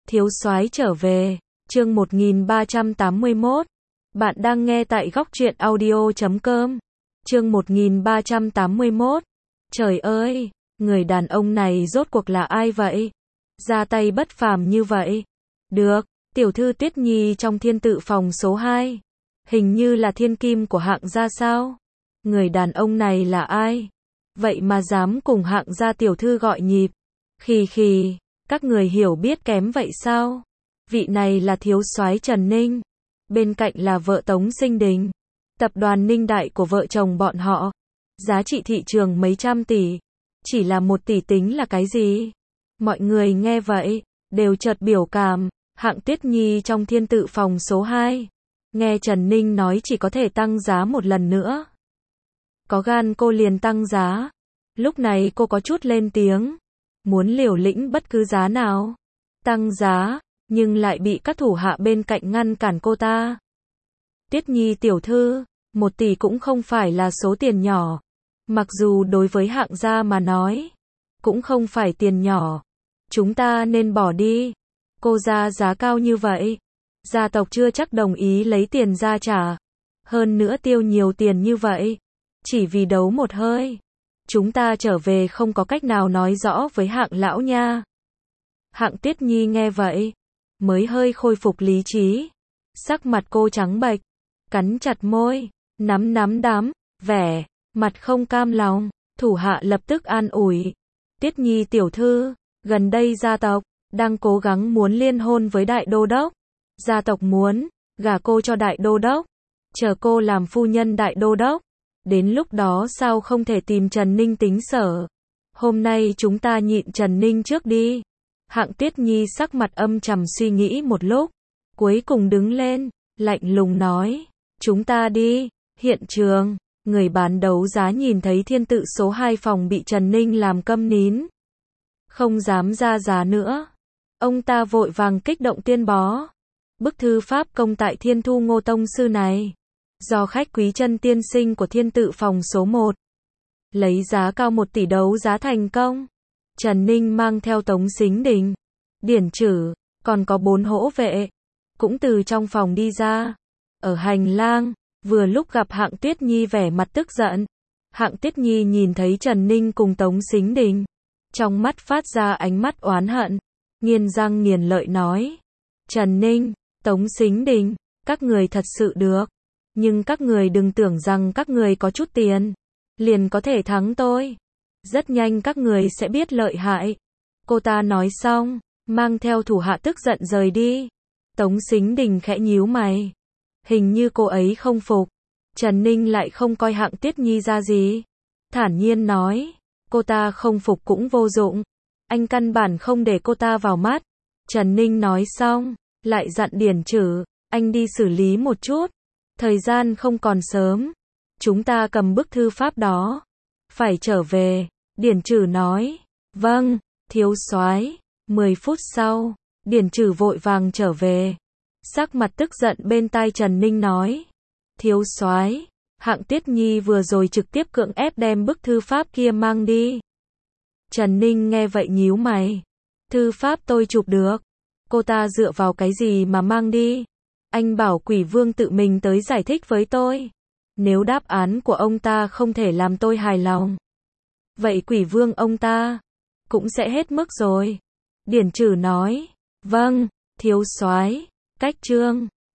Thiếu soái trở về, chương 1381. Bạn đang nghe tại góc truyện audio.com. Chương 1381. Trời ơi, người đàn ông này rốt cuộc là ai vậy? Ra tay bất phàm như vậy. Được, tiểu thư Tuyết Nhi trong thiên tự phòng số 2. Hình như là thiên kim của hạng gia sao? Người đàn ông này là ai? Vậy mà dám cùng hạng gia tiểu thư gọi nhịp. Khì khì, các người hiểu biết kém vậy sao? Vị này là thiếu soái Trần Ninh. Bên cạnh là vợ Tống Sinh Đình. Tập đoàn Ninh Đại của vợ chồng bọn họ. Giá trị thị trường mấy trăm tỷ. Chỉ là 1 tỷ tính là cái gì? Mọi người nghe vậy, đều chợt biểu cảm. Hạng Tuyết Nhi trong thiên tự phòng số 2. Nghe Trần Ninh nói chỉ có thể tăng giá một lần nữa. Có gan cô liền tăng giá. Lúc này cô có chút lên tiếng. Muốn liều lĩnh bất cứ giá nào. Tăng giá, nhưng lại bị các thủ hạ bên cạnh ngăn cản cô ta. Tuyết Nhi tiểu thư, 1 tỷ cũng không phải là số tiền nhỏ. Mặc dù đối với hạng gia mà nói, cũng không phải tiền nhỏ. Chúng ta nên bỏ đi. Cô ra giá cao như vậy. Gia tộc chưa chắc đồng ý lấy tiền ra trả. Hơn nữa tiêu nhiều tiền như vậy. Chỉ vì đấu một hơi. Chúng ta trở về không có cách nào nói rõ với hạng lão nha. Hạng Tuyết Nhi nghe vậy, mới hơi khôi phục lý trí. Sắc mặt cô trắng bệch, cắn chặt môi, nắm đấm, vẻ mặt không cam lòng. Thủ hạ lập tức an ủi. Tuyết Nhi tiểu thư, gần đây gia tộc đang cố gắng muốn liên hôn với đại đô đốc. Gia tộc muốn gả cô cho đại đô đốc, chờ cô làm phu nhân đại đô đốc. Đến lúc đó sao không thể tìm Trần Ninh tính sở. Hôm nay chúng ta nhịn Trần Ninh trước đi. Hạng Tuyết Nhi sắc mặt âm trầm suy nghĩ một lúc. Cuối cùng đứng lên, lạnh lùng nói. Chúng ta đi. Hiện trường, người bán đấu giá nhìn thấy thiên tự số 2 phòng bị Trần Ninh làm câm nín. Không dám ra giá nữa. Ông ta vội vàng kích động tuyên bố. Bức thư pháp công tại Thiên Thu Ngô Tông Sư này. Do khách quý Chân tiên sinh của thiên tự phòng số 1. Lấy giá cao 1 tỷ đấu giá thành công. Trần Ninh mang theo Tống Sính Đình, Điển Trử, còn có 4 hỗ vệ. Cũng từ trong phòng đi ra. Ở hành lang, vừa lúc gặp Hạng Tuyết Nhi vẻ mặt tức giận. Hạng Tuyết Nhi nhìn thấy Trần Ninh cùng Tống Sính Đình. Trong mắt phát ra ánh mắt oán hận. Nghiến răng nghiến lợi nói. Trần Ninh, Tống Sính Đình, các người thật sự được. Nhưng các người đừng tưởng rằng các người có chút tiền liền có thể thắng tôi. Rất nhanh các người sẽ biết lợi hại. Cô ta nói xong, mang theo thủ hạ tức giận rời đi. Tống Sính Đình khẽ nhíu mày. Hình như cô ấy không phục. Trần Ninh lại không coi Hạng Tuyết Nhi ra gì. Thản nhiên nói, cô ta không phục cũng vô dụng. Anh căn bản không để cô ta vào mắt. Trần Ninh nói xong, lại dặn Điển Trử, anh đi xử lý một chút. Thời gian không còn sớm. Chúng ta cầm bức thư pháp đó. Phải trở về. Điển Trử nói. Vâng, thiếu soái. 10 phút sau, Điển Trử vội vàng trở về. Sắc mặt tức giận bên tai Trần Ninh nói. Thiếu soái, Hạng Tuyết Nhi vừa rồi trực tiếp cưỡng ép đem bức thư pháp kia mang đi. Trần Ninh nghe vậy nhíu mày. Thư pháp tôi chụp được. Cô ta dựa vào cái gì mà mang đi? Anh bảo Quỷ Vương tự mình tới giải thích với tôi. Nếu đáp án của ông ta không thể làm tôi hài lòng, vậy Quỷ Vương ông ta cũng sẽ hết mức rồi. Điển Trử nói. Vâng, thiếu soái. Cách chương